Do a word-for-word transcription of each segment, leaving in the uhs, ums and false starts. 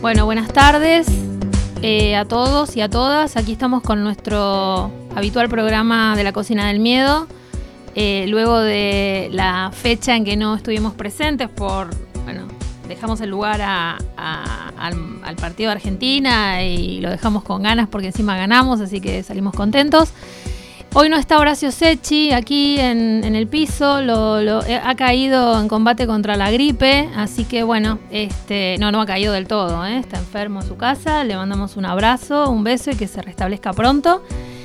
Bueno, buenas tardes eh, a todos y a todas. Aquí estamos con nuestro habitual programa de la Cocina del Miedo. Eh, luego de la fecha en que no estuvimos presentes por, bueno, dejamos el lugar a, a, al, al partido de Argentina y lo dejamos con ganas porque encima ganamos, así que salimos contentos. Hoy no está Horacio Secchi aquí en, en el piso, lo, lo, ha caído en combate contra la gripe, así que bueno, este, no, no ha caído del todo, ¿eh? Está enfermo en su casa, le mandamos un abrazo, un beso y que se restablezca pronto.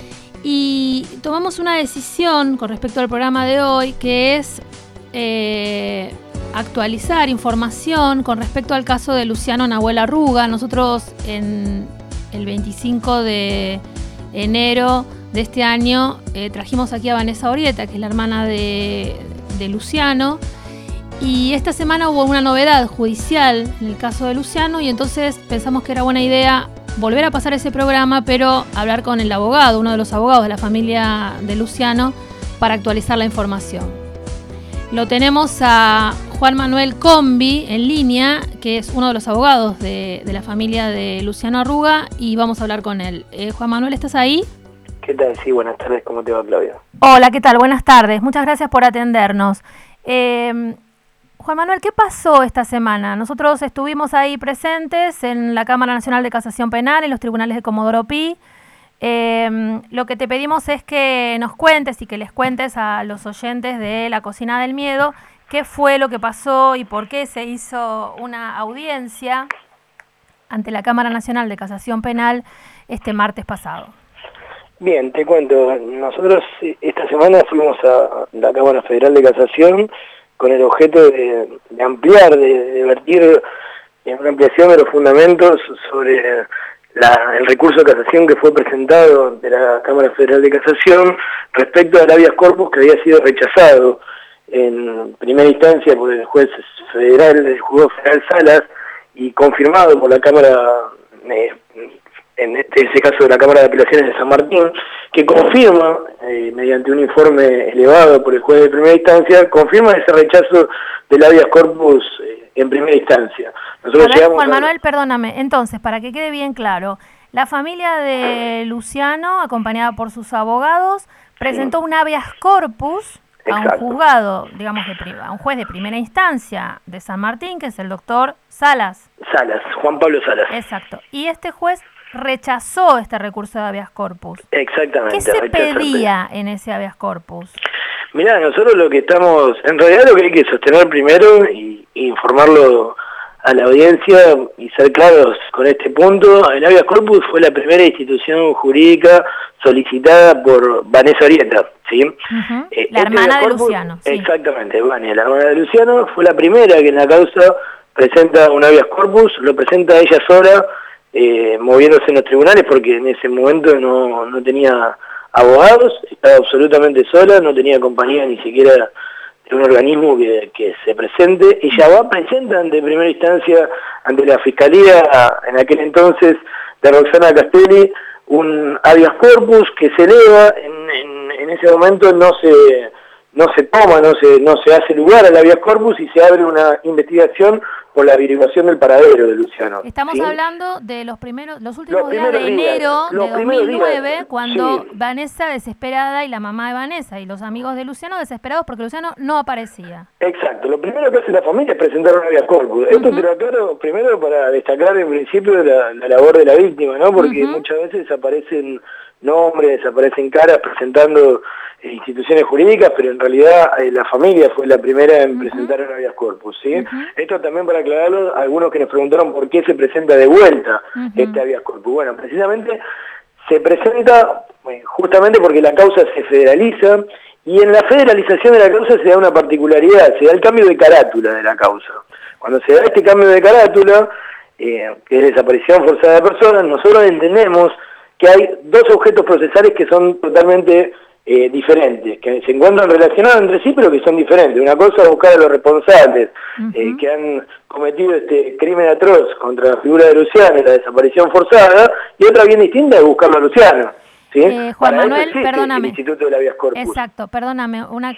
Y tomamos una decisión con respecto al programa de hoy, que es eh, actualizar información con respecto al caso de Luciano Nahuel Arruga. Nosotros en el veinticinco de enero de este año eh, trajimos aquí a Vanessa Orieta, que es la hermana de, de Luciano, y esta semana hubo una novedad judicial en el caso de Luciano y entonces pensamos que era buena idea volver a pasar ese programa, pero hablar con el abogado, uno de los abogados de la familia de Luciano, para actualizar la información. Lo tenemos a Juan Manuel Combi en línea, que es uno de los abogados de, de la familia de Luciano Arruga, y vamos a hablar con él. Eh, Juan Manuel, ¿estás ahí? ¿Qué tal? Sí, buenas tardes. ¿Cómo te va, Claudia? Hola, ¿qué tal? Buenas tardes. Muchas gracias por atendernos. Eh, Juan Manuel, ¿qué pasó esta semana? Nosotros estuvimos ahí presentes en la Cámara Nacional de Casación Penal, en los tribunales de Comodoro Pi. Eh, lo que te pedimos es que nos cuentes y que les cuentes a los oyentes de La Cocina del Miedo qué fue lo que pasó y por qué se hizo una audiencia ante la Cámara Nacional de Casación Penal este martes pasado. Bien, te cuento. Nosotros esta semana fuimos a la Cámara Federal de Casación con el objeto de, de ampliar, de, de vertir en una ampliación de los fundamentos sobre la, el recurso de casación que fue presentado de la Cámara Federal de Casación respecto al habeas corpus que había sido rechazado en primera instancia por el juez federal, el juzgado federal Salas, y confirmado por la Cámara, eh, en este, ese caso de la Cámara de Apelaciones de San Martín, que confirma, eh, mediante un informe elevado por el juez de primera instancia, confirma ese rechazo del habeas corpus eh, en primera instancia. Nosotros a ver, llegamos Juan a... Manuel, perdóname, entonces, para que quede bien claro, la familia de Luciano, acompañada por sus abogados, presentó sí. un habeas corpus a un juzgado, digamos, de prim- a un juez de primera instancia de San Martín, que es el doctor Salas. Salas, Juan Pablo Salas. Exacto. Y este juez rechazó este recurso de habeas corpus. Exactamente. ¿Qué se pedía en ese habeas corpus? Mirá, nosotros lo que estamos, en realidad lo que hay que sostener primero y, y informarlo a la audiencia y ser claros con este punto, el habeas corpus fue la primera institución jurídica solicitada por Vanessa Orieta, ¿sí? Uh-huh. eh, la este hermana de corpus, Luciano. Sí. Exactamente, Vania, la hermana de Luciano, fue la primera que en la causa presenta un habeas corpus, lo presenta ella sola, Eh, moviéndose en los tribunales porque en ese momento no, no tenía abogados, estaba absolutamente sola, no tenía compañía ni siquiera de un organismo que, que se presente. Ella va, presenta ante primera instancia ante la Fiscalía, en aquel entonces, de Roxana Castelli, un habeas corpus que se eleva, en, en, en ese momento no se... no se toma, no se no se hace lugar al habeas corpus y se abre una investigación por la averiguación del paradero de Luciano. Estamos ¿sí? hablando de los primeros, los últimos los días de enero días, de dos mil nueve, días, cuando sí. Vanessa desesperada y la mamá de Vanessa y los amigos de Luciano desesperados porque Luciano no aparecía. Exacto, lo primero que hace la familia es presentar un habeas corpus. Uh-huh. Esto te lo aclaro primero para destacar en principio la, la labor de la víctima, ¿no? Porque uh-huh. muchas veces aparecen nombres, aparecen caras presentando eh, instituciones jurídicas, pero en realidad eh, la familia fue la primera en uh-huh. presentar un habeas corpus, ¿sí? Uh-huh. Esto también para aclararlo, algunos que nos preguntaron por qué se presenta de vuelta uh-huh. este habeas corpus. Bueno, precisamente se presenta eh, justamente porque la causa se federaliza, y en la federalización de la causa se da una particularidad, se da el cambio de carátula de la causa. Cuando se da este cambio de carátula, eh, que es desaparición forzada de personas, nosotros entendemos que hay dos objetos procesales que son totalmente eh, diferentes, que se encuentran relacionados entre sí, pero que son diferentes. Una cosa es buscar a los responsables uh-huh. eh, que han cometido este crimen atroz contra la figura de Luciano y la desaparición forzada, y otra bien distinta es buscarlo a Luciano. ¿Sí? Eh, Juan Para Manuel, perdóname. El Instituto de la Habeas Corpus. Exacto, perdóname, una clara...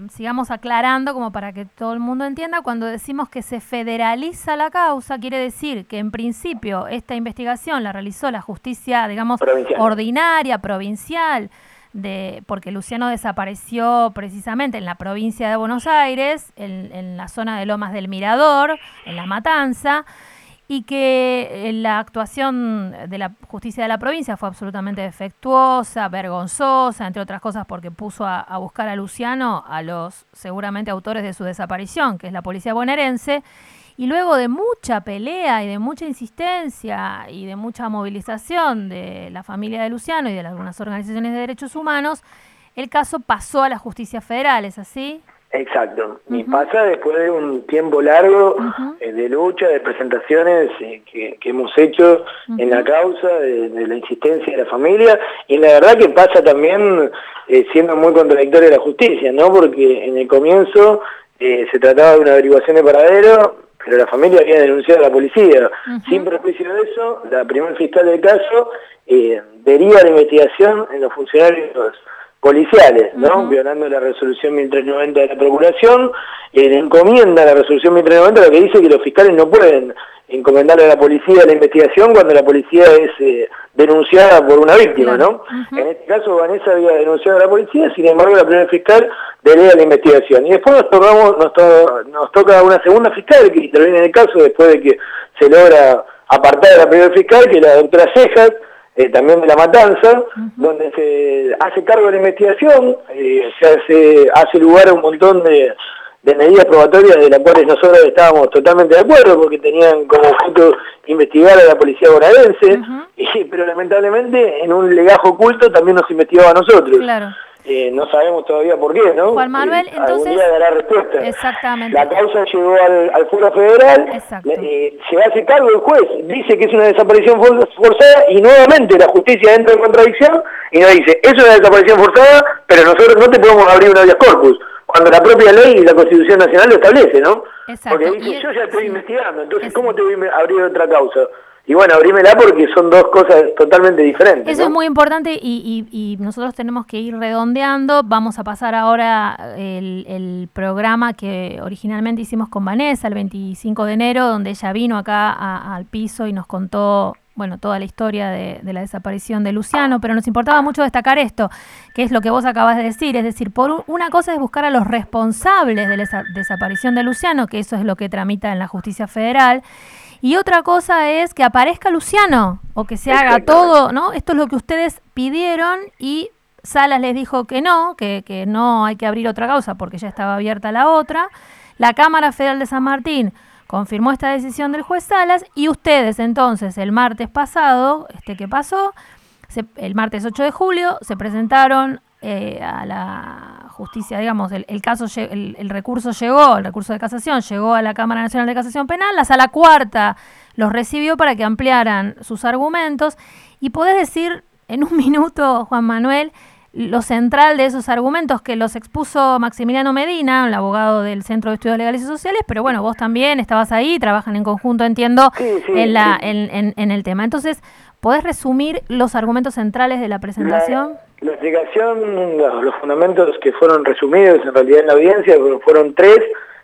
sigamos aclarando como para que todo el mundo entienda, cuando decimos que se federaliza la causa, quiere decir que en principio esta investigación la realizó la justicia, digamos, provincial. ordinaria, provincial, de porque Luciano desapareció precisamente en la provincia de Buenos Aires, en, en la zona de Lomas del Mirador, en La Matanza, y que la actuación de la justicia de la provincia fue absolutamente defectuosa, vergonzosa, entre otras cosas porque puso a, a buscar a Luciano a los seguramente autores de su desaparición, que es la policía bonaerense, y luego de mucha pelea y de mucha insistencia y de mucha movilización de la familia de Luciano y de algunas organizaciones de derechos humanos, el caso pasó a la justicia federal, ¿es así? Exacto, y uh-huh. pasa después de un tiempo largo uh-huh. eh, de lucha, de presentaciones eh, que, que hemos hecho uh-huh. en la causa, de, de la insistencia de la familia, y la verdad que pasa también eh, siendo muy contradictoria la justicia, ¿no? Porque en el comienzo eh, se trataba de una averiguación de paradero, pero la familia había denunciado a la policía. Uh-huh. Sin perjuicio de eso, la primer fiscal del caso eh, deriva la investigación en los funcionarios policiales, ¿no? Uh-huh. Violando la resolución mil trescientos noventa de la Procuración, eh, encomienda la resolución mil trescientos noventa, lo que dice que los fiscales no pueden encomendarle a la policía la investigación cuando la policía es eh, denunciada por una víctima, ¿no? Uh-huh. En este caso Vanessa había denunciado a la policía, sin embargo la primera fiscal delega la investigación. Y después nos, tocamos, nos, to nos toca una segunda fiscal que interviene en el caso después de que se logra apartar a la primera fiscal, que es la doctora Cejas, Eh, también de La Matanza, uh-huh. donde se hace cargo de la investigación, eh, se hace, hace lugar a un montón de, de medidas probatorias de las cuales nosotros estábamos totalmente de acuerdo, porque tenían como objeto investigar a la policía bonaerense, uh-huh. y, pero lamentablemente en un legajo oculto también nos investigaba a nosotros. Claro. Eh, no sabemos todavía por qué, ¿no? Juan Manuel, eh, entonces... Algún día dará respuesta. Exactamente. La causa llegó al, al Fuero Federal, eh, se hace cargo el juez, dice que es una desaparición forzada y nuevamente la justicia entra en contradicción y nos dice, es una desaparición forzada, pero nosotros no te podemos abrir un habeas corpus, cuando la propia ley y la Constitución Nacional lo establece, ¿no? Exacto. Porque dice, y yo ya estoy sí. investigando, entonces es... ¿cómo te voy a abrir otra causa? Y bueno, abrímela porque son dos cosas totalmente diferentes. Eso ¿no? es muy importante y, y, y nosotros tenemos que ir redondeando. Vamos a pasar ahora el, el programa que originalmente hicimos con Vanessa el veinticinco de enero, donde ella vino acá a, al piso y nos contó, bueno, toda la historia de, de la desaparición de Luciano, pero nos importaba mucho destacar esto, que es lo que vos acabas de decir, es decir, por una cosa es buscar a los responsables de la desaparición de Luciano, que eso es lo que tramita en la justicia federal, y otra cosa es que aparezca Luciano, o que se haga todo, ¿no? Esto es lo que ustedes pidieron y Salas les dijo que no, que, que no hay que abrir otra causa porque ya estaba abierta la otra. La Cámara Federal de San Martín confirmó esta decisión del juez Salas y ustedes entonces el martes pasado, este que pasó, se, el martes ocho de julio, se presentaron eh, a la justicia, digamos, el, el caso, el, el recurso llegó, el recurso de casación llegó a la Cámara Nacional de Casación Penal, la Sala Cuarta los recibió para que ampliaran sus argumentos y podés decir en un minuto, Juan Manuel, lo central de esos argumentos que los expuso Maximiliano Medina, el abogado del Centro de Estudios Legales y Sociales, pero bueno, vos también estabas ahí, trabajan en conjunto, entiendo, sí, sí, en, la, sí. en, en, en el tema. Entonces, ¿podés resumir los argumentos centrales de la presentación? La, la explicación, los, los fundamentos que fueron resumidos en realidad en la audiencia fueron tres.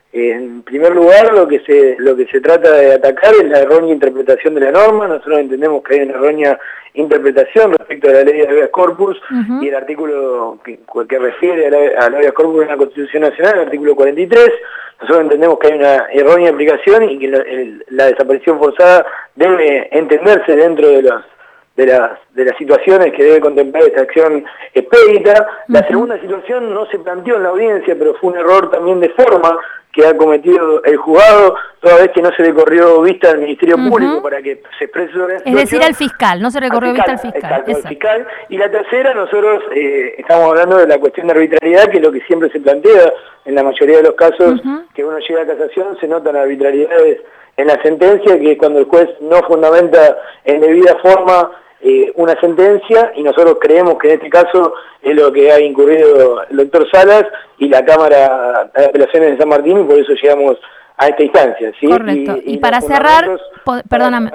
En primer lugar, lo que se lo que se trata de atacar es la errónea interpretación de la norma. Nosotros entendemos que hay una errónea interpretación respecto a la ley de habeas corpus uh-huh. y el artículo que, que refiere a la, a la habeas corpus en la Constitución Nacional, el artículo cuarenta y tres. Nosotros entendemos que hay una errónea aplicación y que la, el, la desaparición forzada debe entenderse dentro de los de las de las situaciones que debe contemplar esta acción expedita. La uh-huh. segunda situación no se planteó en la audiencia, pero fue un error también de forma que ha cometido el juzgado, toda vez que no se le corrió vista al Ministerio uh-huh. Público para que se exprese sobre la situación. Es decir, al fiscal, no se le corrió vista al fiscal. Exacto, exacto, al fiscal. Y la tercera, nosotros eh, estamos hablando de la cuestión de arbitrariedad, que es lo que siempre se plantea en la mayoría de los casos uh-huh. que uno llega a casación, se notan arbitrariedades en la sentencia, que es cuando el juez no fundamenta en debida forma Eh, una sentencia, y nosotros creemos que en este caso es lo que ha incurrido el doctor Salas y la Cámara de Apelaciones de San Martín, y por eso llegamos a esta instancia, ¿sí? Correcto. Y, y, y para cerrar, perdóname,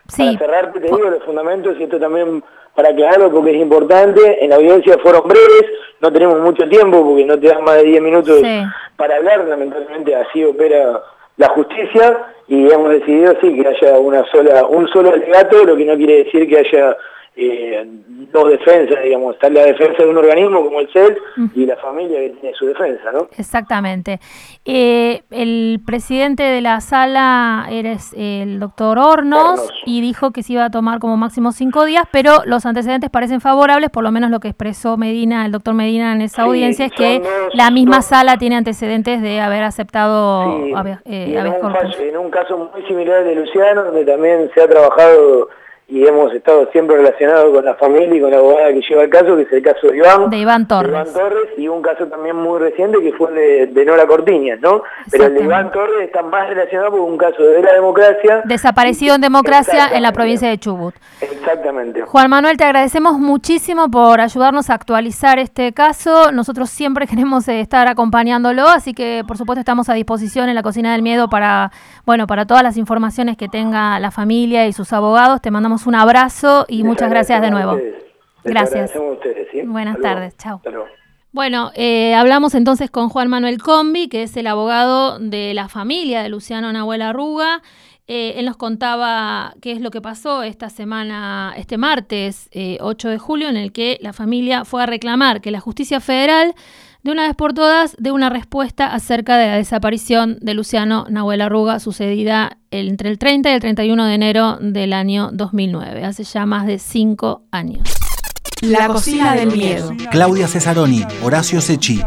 Sí. Para cerrarte, te digo los fundamentos, y esto también para aclararlo porque es importante, en la audiencia fueron breves, no tenemos mucho tiempo porque no te dan más de diez minutos sí. para hablar, lamentablemente así opera la justicia, y hemos decidido sí que haya una sola un solo alegato, lo que no quiere decir que haya eh, dos defensas, digamos, está la defensa de un organismo como el C E L uh-huh. y la familia que tiene su defensa, ¿no? Exactamente. Eh, el presidente de la sala eres el doctor Hornos, Hornos y dijo que se iba a tomar como máximo cinco días, pero los antecedentes parecen favorables, por lo menos lo que expresó Medina, el doctor Medina en esa sí, audiencia, es que dos, la misma dos. sala tiene antecedentes de haber aceptado sí, habeas, eh, en, un caso, en un caso muy similar de Luciano, donde también se ha trabajado y hemos estado siempre relacionados con la familia y con la abogada que lleva el caso, que es el caso de Iván, de Iván Torres, de Iván Torres y un caso también muy reciente que fue el de, de Nora Cortiñas, ¿no? Pero el de Iván Torres está más relacionado con un caso de la democracia. Desaparecido en democracia en la provincia de Chubut. Exactamente. Juan Manuel, te agradecemos muchísimo por ayudarnos a actualizar este caso. Nosotros siempre queremos estar acompañándolo, así que por supuesto estamos a disposición en la Cocina del Miedo para, bueno, para todas las informaciones que tenga la familia y sus abogados. Te mandamos un abrazo y Les muchas gracias de nuevo. Gracias. A ustedes, ¿sí? Buenas Hasta tardes, chao. Hasta luego. Bueno, eh, hablamos entonces con Juan Manuel Combi, que es el abogado de la familia de Luciano Nahuel Arruga. Eh, él nos contaba qué es lo que pasó esta semana, este martes eh, ocho de julio, en el que la familia fue a reclamar que la justicia federal, de una vez por todas, dé una respuesta acerca de la desaparición de Luciano Nahuel Arruga, sucedida entre el treinta y el treinta y uno de enero del año dos mil nueve, hace ya más de cinco años. La Cocina del Miedo. Claudia Cesaroni, Horacio Secchi.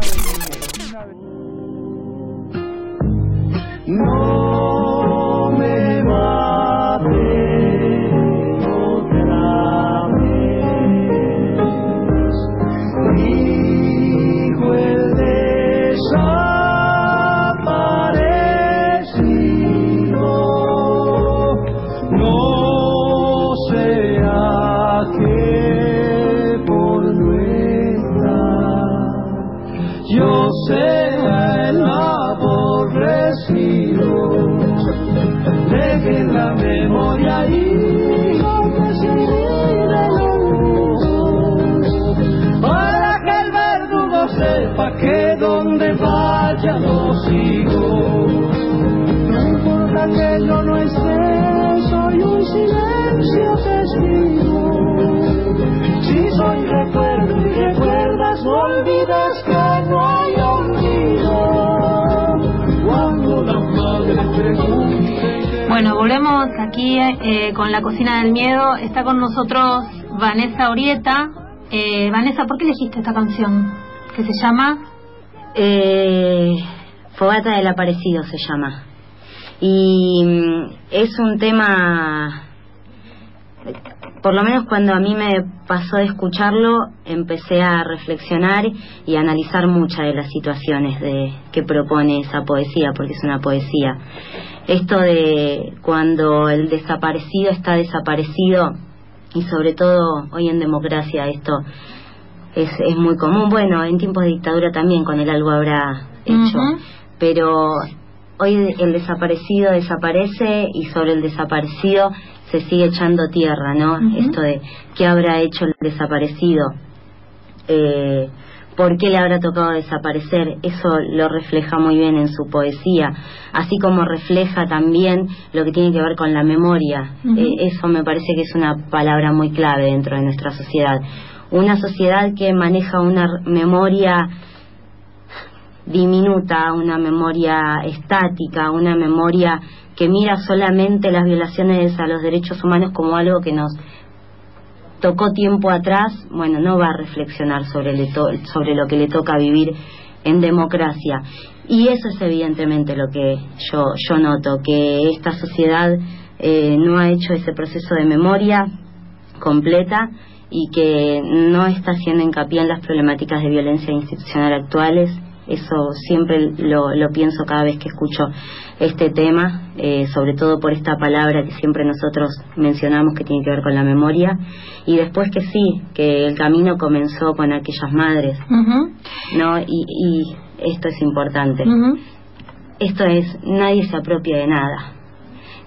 No me mates otra vez, dijo el desaparecido, no sea que por nuestra yo sea el aborrecido. Dejen la memoria ahí, aunque se olvide luz, para que el verdugo sepa que donde vaya lo sigo. No importa que yo no esté, soy un silencio testigo. Si soy recuerdo y recuerdas, no olvides que no hay olvido. Cuando la madre pregunte. Bueno, volvemos aquí eh, con la Cocina del Miedo. Está con nosotros Vanessa Orieta. Eh, Vanessa, ¿por qué elegiste esta canción? ¿Qué se llama? Eh, Fogata del Aparecido se llama. Y mm, es un tema, por lo menos cuando a mí me pasó de escucharlo, empecé a reflexionar y a analizar muchas de las situaciones de, que propone esa poesía, porque es una poesía. Esto de cuando el desaparecido está desaparecido, y sobre todo hoy en democracia esto es, es muy común. Bueno, en tiempos de dictadura también con el algo habrá hecho, uh-huh. pero hoy el desaparecido desaparece y sobre el desaparecido se sigue echando tierra, ¿no? Uh-huh. Esto de qué habrá hecho el desaparecido, eh, por qué le habrá tocado desaparecer, eso lo refleja muy bien en su poesía, así como refleja también lo que tiene que ver con la memoria. Uh-huh. eh, eso me parece que es una palabra muy clave dentro de nuestra sociedad. Una sociedad que maneja una memoria diminuta, una memoria estática, una memoria que mira solamente las violaciones a los derechos humanos como algo que nos tocó tiempo atrás, bueno, no va a reflexionar sobre, le to- sobre lo que le toca vivir en democracia. Y eso es evidentemente lo que yo, yo noto, que esta sociedad eh, no ha hecho ese proceso de memoria completa y que no está haciendo hincapié en las problemáticas de violencia institucional actuales. Eso siempre lo, lo pienso cada vez que escucho este tema, eh, sobre todo por esta palabra que siempre nosotros mencionamos que tiene que ver con la memoria. Y después que sí, que el camino comenzó con aquellas madres, uh-huh. ¿no? Y, y esto es importante. Uh-huh. Esto es, nadie se apropia de nada.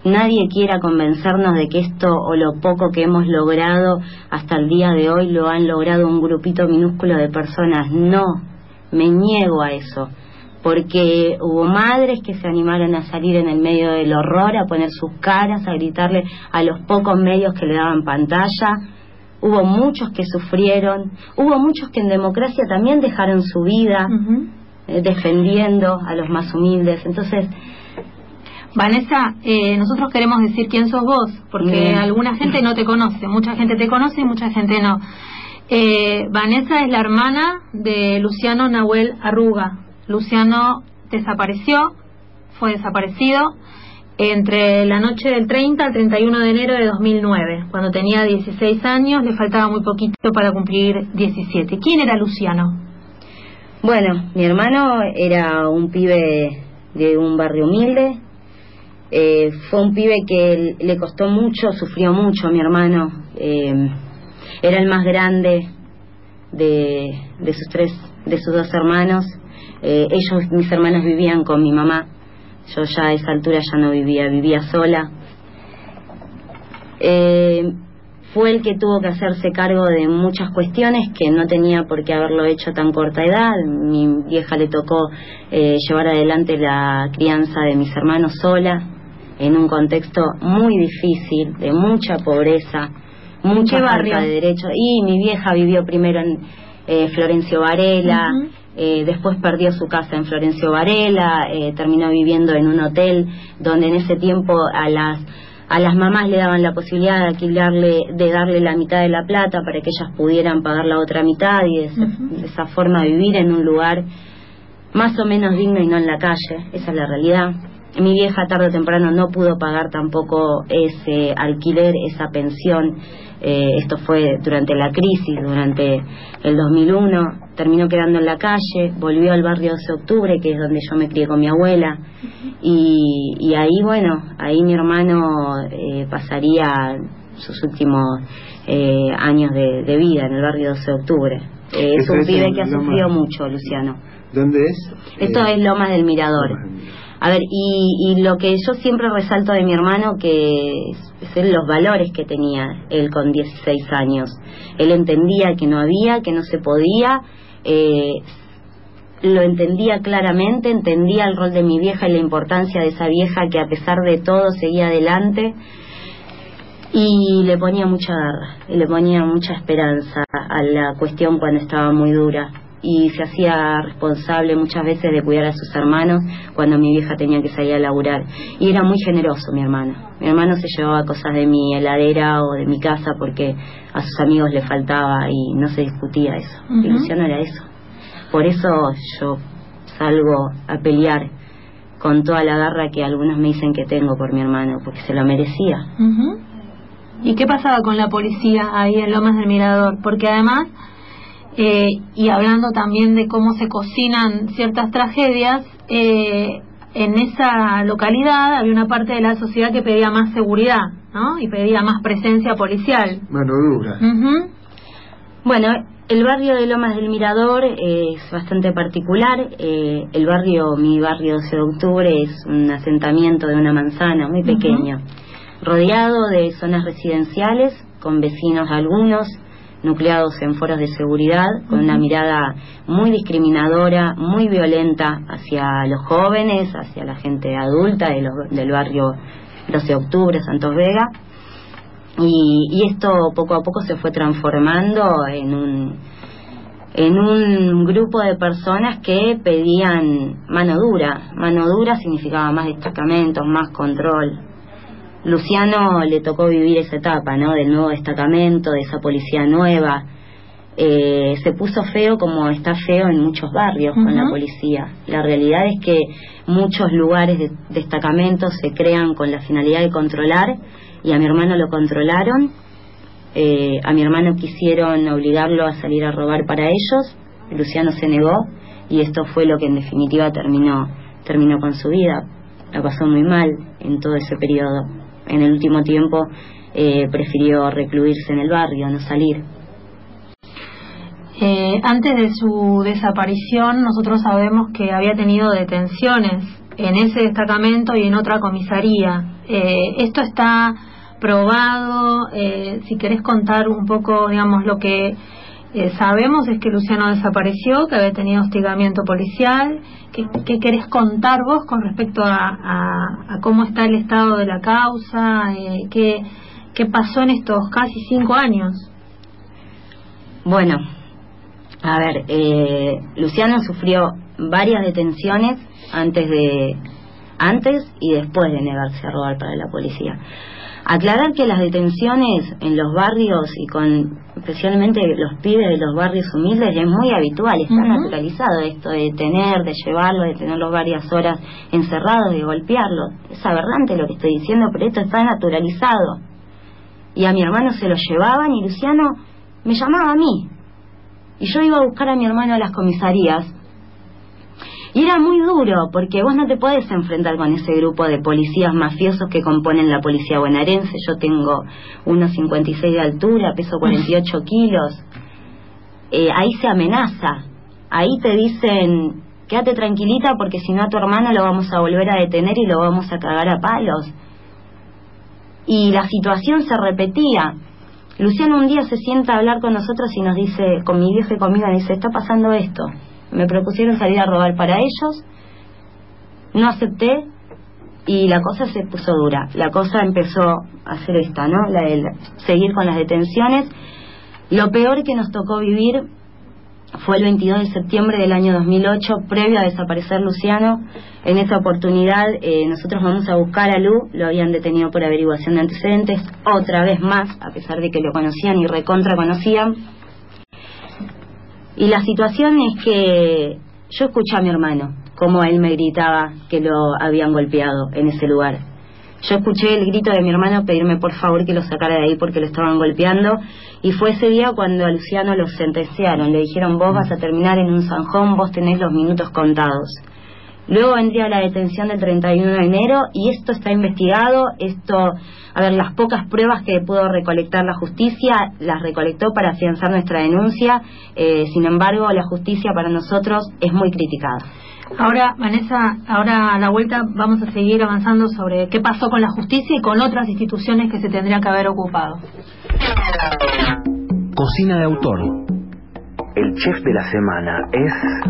nadie quiera convencernos de que esto o lo poco que hemos logrado hasta el día de hoy lo han logrado un grupito minúsculo de personas. No, me niego a eso, porque hubo madres que se animaron a salir en el medio del horror, a poner sus caras, a gritarle a los pocos medios que le daban pantalla. Hubo muchos que sufrieron, hubo muchos que en democracia también dejaron su vida, uh-huh. eh, defendiendo a los más humildes. Entonces, Vanessa, eh, nosotros queremos decir quién sos vos, porque bien. Alguna gente no te conoce, mucha gente te conoce y mucha gente no. Eh, Vanessa es la hermana de Luciano Nahuel Arruga. Luciano desapareció, fue desaparecido entre la noche del treinta al treinta y uno de enero de dos mil nueve, cuando tenía dieciséis años, le faltaba muy poquito para cumplir diecisiete. ¿Quién era Luciano? Bueno, mi hermano era un pibe de un barrio humilde, eh, fue un pibe que le costó mucho, sufrió mucho mi hermano, eh, era el más grande de, de sus tres, de sus dos hermanos. Eh, ellos, mis hermanos, vivían con mi mamá. Yo ya a esa altura ya no vivía, vivía sola. Eh, fue el que tuvo que hacerse cargo de muchas cuestiones que no tenía por qué haberlo hecho a tan corta edad. Mi vieja le tocó eh, llevar adelante la crianza de mis hermanos sola, en un contexto muy difícil, de mucha pobreza, mucha falta de derechos. Y mi vieja vivió primero en eh, Florencio Varela, uh-huh. Eh, después perdió su casa en Florencio Varela, eh, terminó viviendo en un hotel donde en ese tiempo a las a las mamás le daban la posibilidad de alquilarle, de darle la mitad de la plata para que ellas pudieran pagar la otra mitad y de esa, uh-huh. de esa forma vivir en un lugar más o menos digno y no en la calle. Esa es la realidad. Mi vieja tarde o temprano no pudo pagar tampoco ese alquiler, esa pensión. Eh, esto fue durante la crisis, durante el dos mil uno, terminó quedando en la calle, volvió al barrio doce de octubre, que es donde yo me crié con mi abuela, y, y ahí, bueno, ahí mi hermano eh, pasaría sus últimos eh, años de, de vida en el barrio doce de octubre. Eh, es un pibe que ha sufrido mucho, Luciano. ¿Dónde es? Esto eh, es Lomas del Mirador. Lomas del Mirador. A ver, y, y lo que yo siempre resalto de mi hermano, que es, es los valores que tenía él con dieciséis años. Él entendía que no había, que no se podía, eh, lo entendía claramente, entendía el rol de mi vieja y la importancia de esa vieja que a pesar de todo seguía adelante, y le ponía mucha garra, y le ponía mucha esperanza a la cuestión cuando estaba muy dura. Y se hacía responsable muchas veces de cuidar a sus hermanos cuando mi vieja tenía que salir a laburar. Y era muy generoso mi hermano. Mi hermano se llevaba cosas de mi heladera o de mi casa porque a sus amigos le faltaba y no se discutía eso. Uh-huh. Y Luciano era eso. Por eso yo salgo a pelear con toda la garra que algunos me dicen que tengo por mi hermano, porque se lo merecía. Uh-huh. ¿Y qué pasaba con la policía ahí en Lomas del Mirador? Porque además... Eh, y hablando también de cómo se cocinan ciertas tragedias, eh, en esa localidad había una parte de la sociedad que pedía más seguridad, ¿no? Y pedía más presencia policial. Mano dura. Uh-huh. Bueno, el barrio de Lomas del Mirador es bastante particular. Eh, el barrio, mi barrio doce de octubre, es un asentamiento de una manzana muy pequeño, uh-huh. rodeado de zonas residenciales, con vecinos algunos, nucleados en foros de seguridad, con una mirada muy discriminadora, muy violenta hacia los jóvenes, hacia la gente adulta de los, del barrio doce de octubre, Santos Vega, y, y esto poco a poco se fue transformando en un, en un grupo de personas que pedían mano dura. Mano dura significaba más destacamentos, más control. Luciano le tocó vivir esa etapa, ¿no? Del nuevo destacamento, de esa policía nueva. Eh, se puso feo como está feo en muchos barrios, uh-huh. con la policía. La realidad es que muchos lugares de destacamentos se crean con la finalidad de controlar, y a mi hermano lo controlaron. Eh, a mi hermano quisieron obligarlo a salir a robar para ellos. Luciano se negó, y esto fue lo que en definitiva terminó, terminó con su vida. La pasó muy mal en todo ese periodo. En el último tiempo eh, prefirió recluirse en el barrio, no salir. Eh, antes de su desaparición, nosotros sabemos que había tenido detenciones en ese destacamento y en otra comisaría. Eh, esto está probado. Eh, si querés contar un poco, digamos, lo que eh, sabemos es que Luciano desapareció, que había tenido hostigamiento policial. ¿Qué, qué querés contar vos con respecto a, a, a cómo está el estado de la causa? Eh, ¿qué, ¿Qué pasó en estos casi cinco años? Bueno, a ver, eh, Luciano sufrió varias detenciones antes de antes y después de negarse a robar para la policía. Aclarar que las detenciones en los barrios y con especialmente los pibes de los barrios humildes es muy habitual, está uh-huh. naturalizado esto de detener, de llevarlo, de tenerlos varias horas encerrados, de golpearlos. Es aberrante lo que estoy diciendo, pero esto está naturalizado. Y a mi hermano se lo llevaban y Luciano me llamaba a mí. Y yo iba a buscar a mi hermano a las comisarías. Y era muy duro, porque vos no te podés enfrentar con ese grupo de policías mafiosos que componen la policía bonaerense. Yo tengo uno cincuenta y seis de altura, peso cuarenta y ocho kilos. Eh, ahí se amenaza. Ahí te dicen, quédate tranquilita porque si no a tu hermano lo vamos a volver a detener y lo vamos a cagar a palos. Y la situación se repetía. Luciano un día se sienta a hablar con nosotros y nos dice, con mi vieja y conmigo, dice, está pasando esto. Me propusieron salir a robar para ellos, no acepté y la cosa se puso dura. La cosa empezó a ser esta, ¿no? La de seguir con las detenciones. Lo peor que nos tocó vivir fue el veintidós de septiembre del año dos mil ocho, previo a desaparecer Luciano. En esa oportunidad eh, nosotros vamos a buscar a Lu, lo habían detenido por averiguación de antecedentes, otra vez más, a pesar de que lo conocían y recontra conocían. Y la situación es que yo escuché a mi hermano, como él me gritaba que lo habían golpeado en ese lugar. Yo escuché el grito de mi hermano pedirme por favor que lo sacara de ahí porque lo estaban golpeando. Y fue ese día cuando a Luciano lo sentenciaron. Le dijeron, vos vas a terminar en un zanjón, vos tenés los minutos contados. Luego vendría la detención del treinta y uno de enero y esto está investigado. Esto, a ver, las pocas pruebas que pudo recolectar la justicia, las recolectó para afianzar nuestra denuncia. Eh, sin embargo, la justicia para nosotros es muy criticada. Ahora, Vanessa, ahora a la vuelta vamos a seguir avanzando sobre qué pasó con la justicia y con otras instituciones que se tendrían que haber ocupado. Cocina de autor. El chef de la semana es...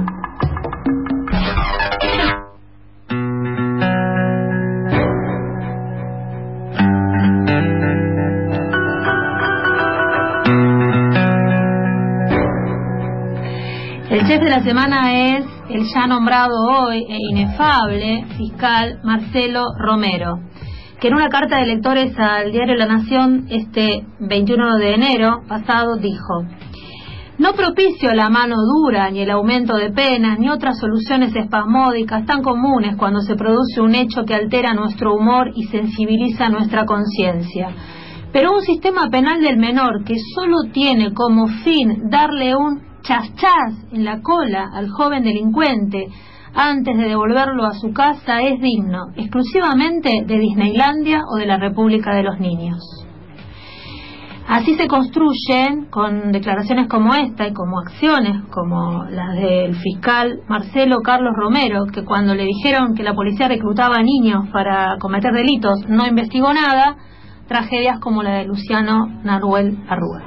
El chef de la semana es el ya nombrado hoy e inefable fiscal Marcelo Romero, que en una carta de electores al diario La Nación este veintiuno de enero pasado dijo: no propicio la mano dura, ni el aumento de penas, ni otras soluciones espasmódicas tan comunes cuando se produce un hecho que altera nuestro humor y sensibiliza nuestra conciencia. Pero un sistema penal del menor que solo tiene como fin darle un chas chas en la cola al joven delincuente antes de devolverlo a su casa es digno exclusivamente de Disneylandia o de la República de los Niños. Así se construyen, con declaraciones como esta y como acciones como las del fiscal Marcelo Carlos Romero, que cuando le dijeron que la policía reclutaba a niños para cometer delitos no investigó nada, tragedias como la de Luciano Naruel Arruga.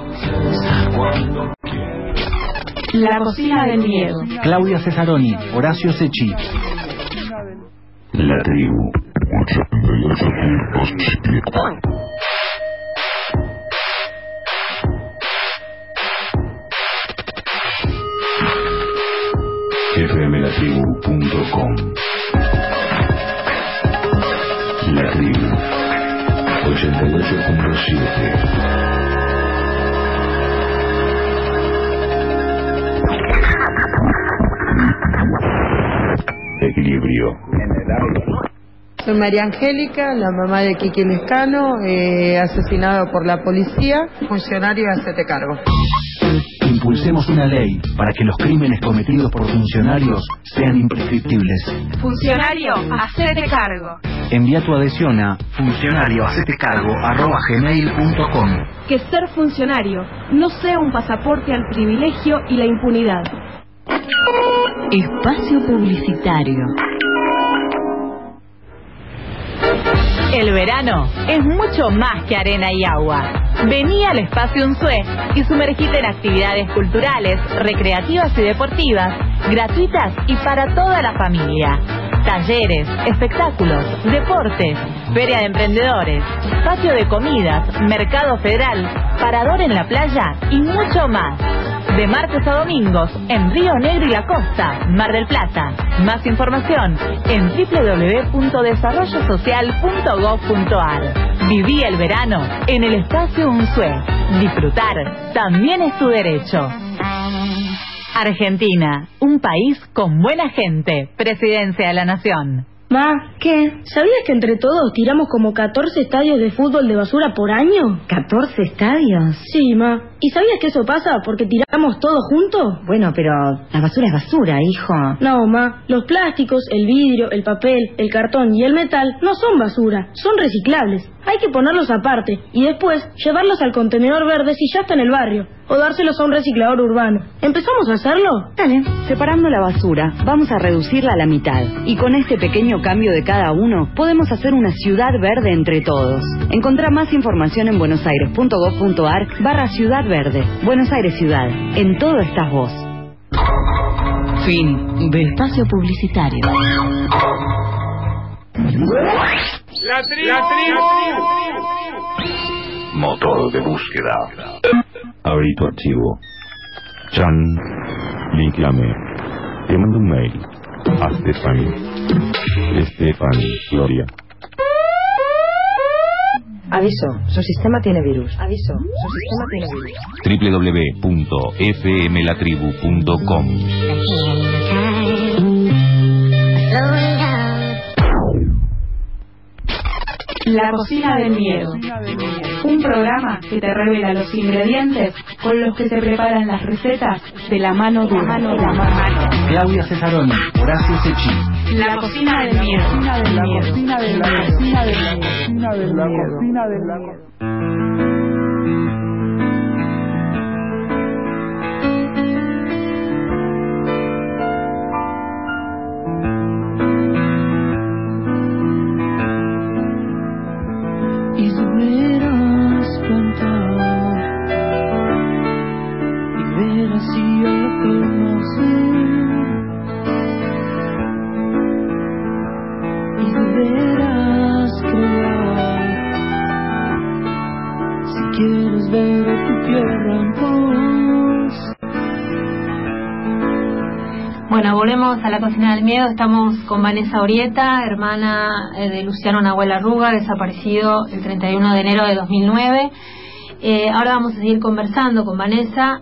La cocina del miedo. Claudia Cesaroni, Horacio Secchi. La tribu. f m la tribu punto com. La tribu ochenta y ocho punto siete. Equilibrio. Soy María Angélica, la mamá de Kiki Lescano, eh, asesinado por la policía. Funcionario, hacete cargo. Impulsemos una ley para que los crímenes cometidos por funcionarios sean imprescriptibles. Funcionario, hacete cargo. Envía tu adhesión a funcionariohacetecargo arroba gmail punto com. Que ser funcionario no sea un pasaporte al privilegio y la impunidad. Espacio publicitario. El verano es mucho más que arena y agua. Vení al Espacio Unzué y sumergite en actividades culturales, recreativas y deportivas, gratuitas y para toda la familia. Talleres, espectáculos, deportes, feria de emprendedores, patio de comidas, mercado federal, parador en la playa y mucho más. De martes a domingos en Río Negro y la Costa, Mar del Plata. Más información en doble u doble u doble u punto desarrollo social punto gob punto ar. Viví el verano en el Espacio Unzué. Disfrutar también es tu derecho. Argentina, un país con buena gente. Presidencia de la Nación. Ma, ¿qué? ¿Sabías que entre todos tiramos como catorce estadios de fútbol de basura por año? ¿catorce estadios? Sí, ma. ¿Y sabías que eso pasa porque tiramos todo junto? Bueno, pero la basura es basura, hijo. No, ma. Los plásticos, el vidrio, el papel, el cartón y el metal no son basura, son reciclables. Hay que ponerlos aparte y después llevarlos al contenedor verde si ya está en el barrio, o dárselos a un reciclador urbano. ¿Empezamos a hacerlo? Dale, separando la basura, vamos a reducirla a la mitad. Y con este pequeño cambio de cada uno, podemos hacer una ciudad verde entre todos. Encontrá más información en buenosaires punto gob punto ar barra ciudad verde. Buenos Aires Ciudad. En todo estás vos. Fin del espacio publicitario. La tribu. La tribu. Motor de búsqueda. Abrí tu archivo. Chan. Linkeame. Te mando un mail. A Stephanie. Stephanie Gloria. Aviso, su sistema tiene virus. Aviso, su sistema tiene virus. doble u doble u doble u punto f m la tribu punto com. La cocina del miedo. Un programa que te revela los ingredientes con los que se preparan las recetas de la mano dura. Claudia Cesaroni, Horacio Sechi. La cocina del miedo. La cocina del miedo. La cocina del miedo. La cocina del miedo. Y supieras cantar y ver así a lo conocer, y deberás crear si quieres ver a tu tierra en paz. Bueno, volvemos a la cocina del miedo. Estamos con Vanessa Orieta, hermana eh, de Luciano Nahuel Arruga, desaparecido el treinta y uno de enero de dos mil nueve. Eh, ahora vamos a seguir conversando con Vanessa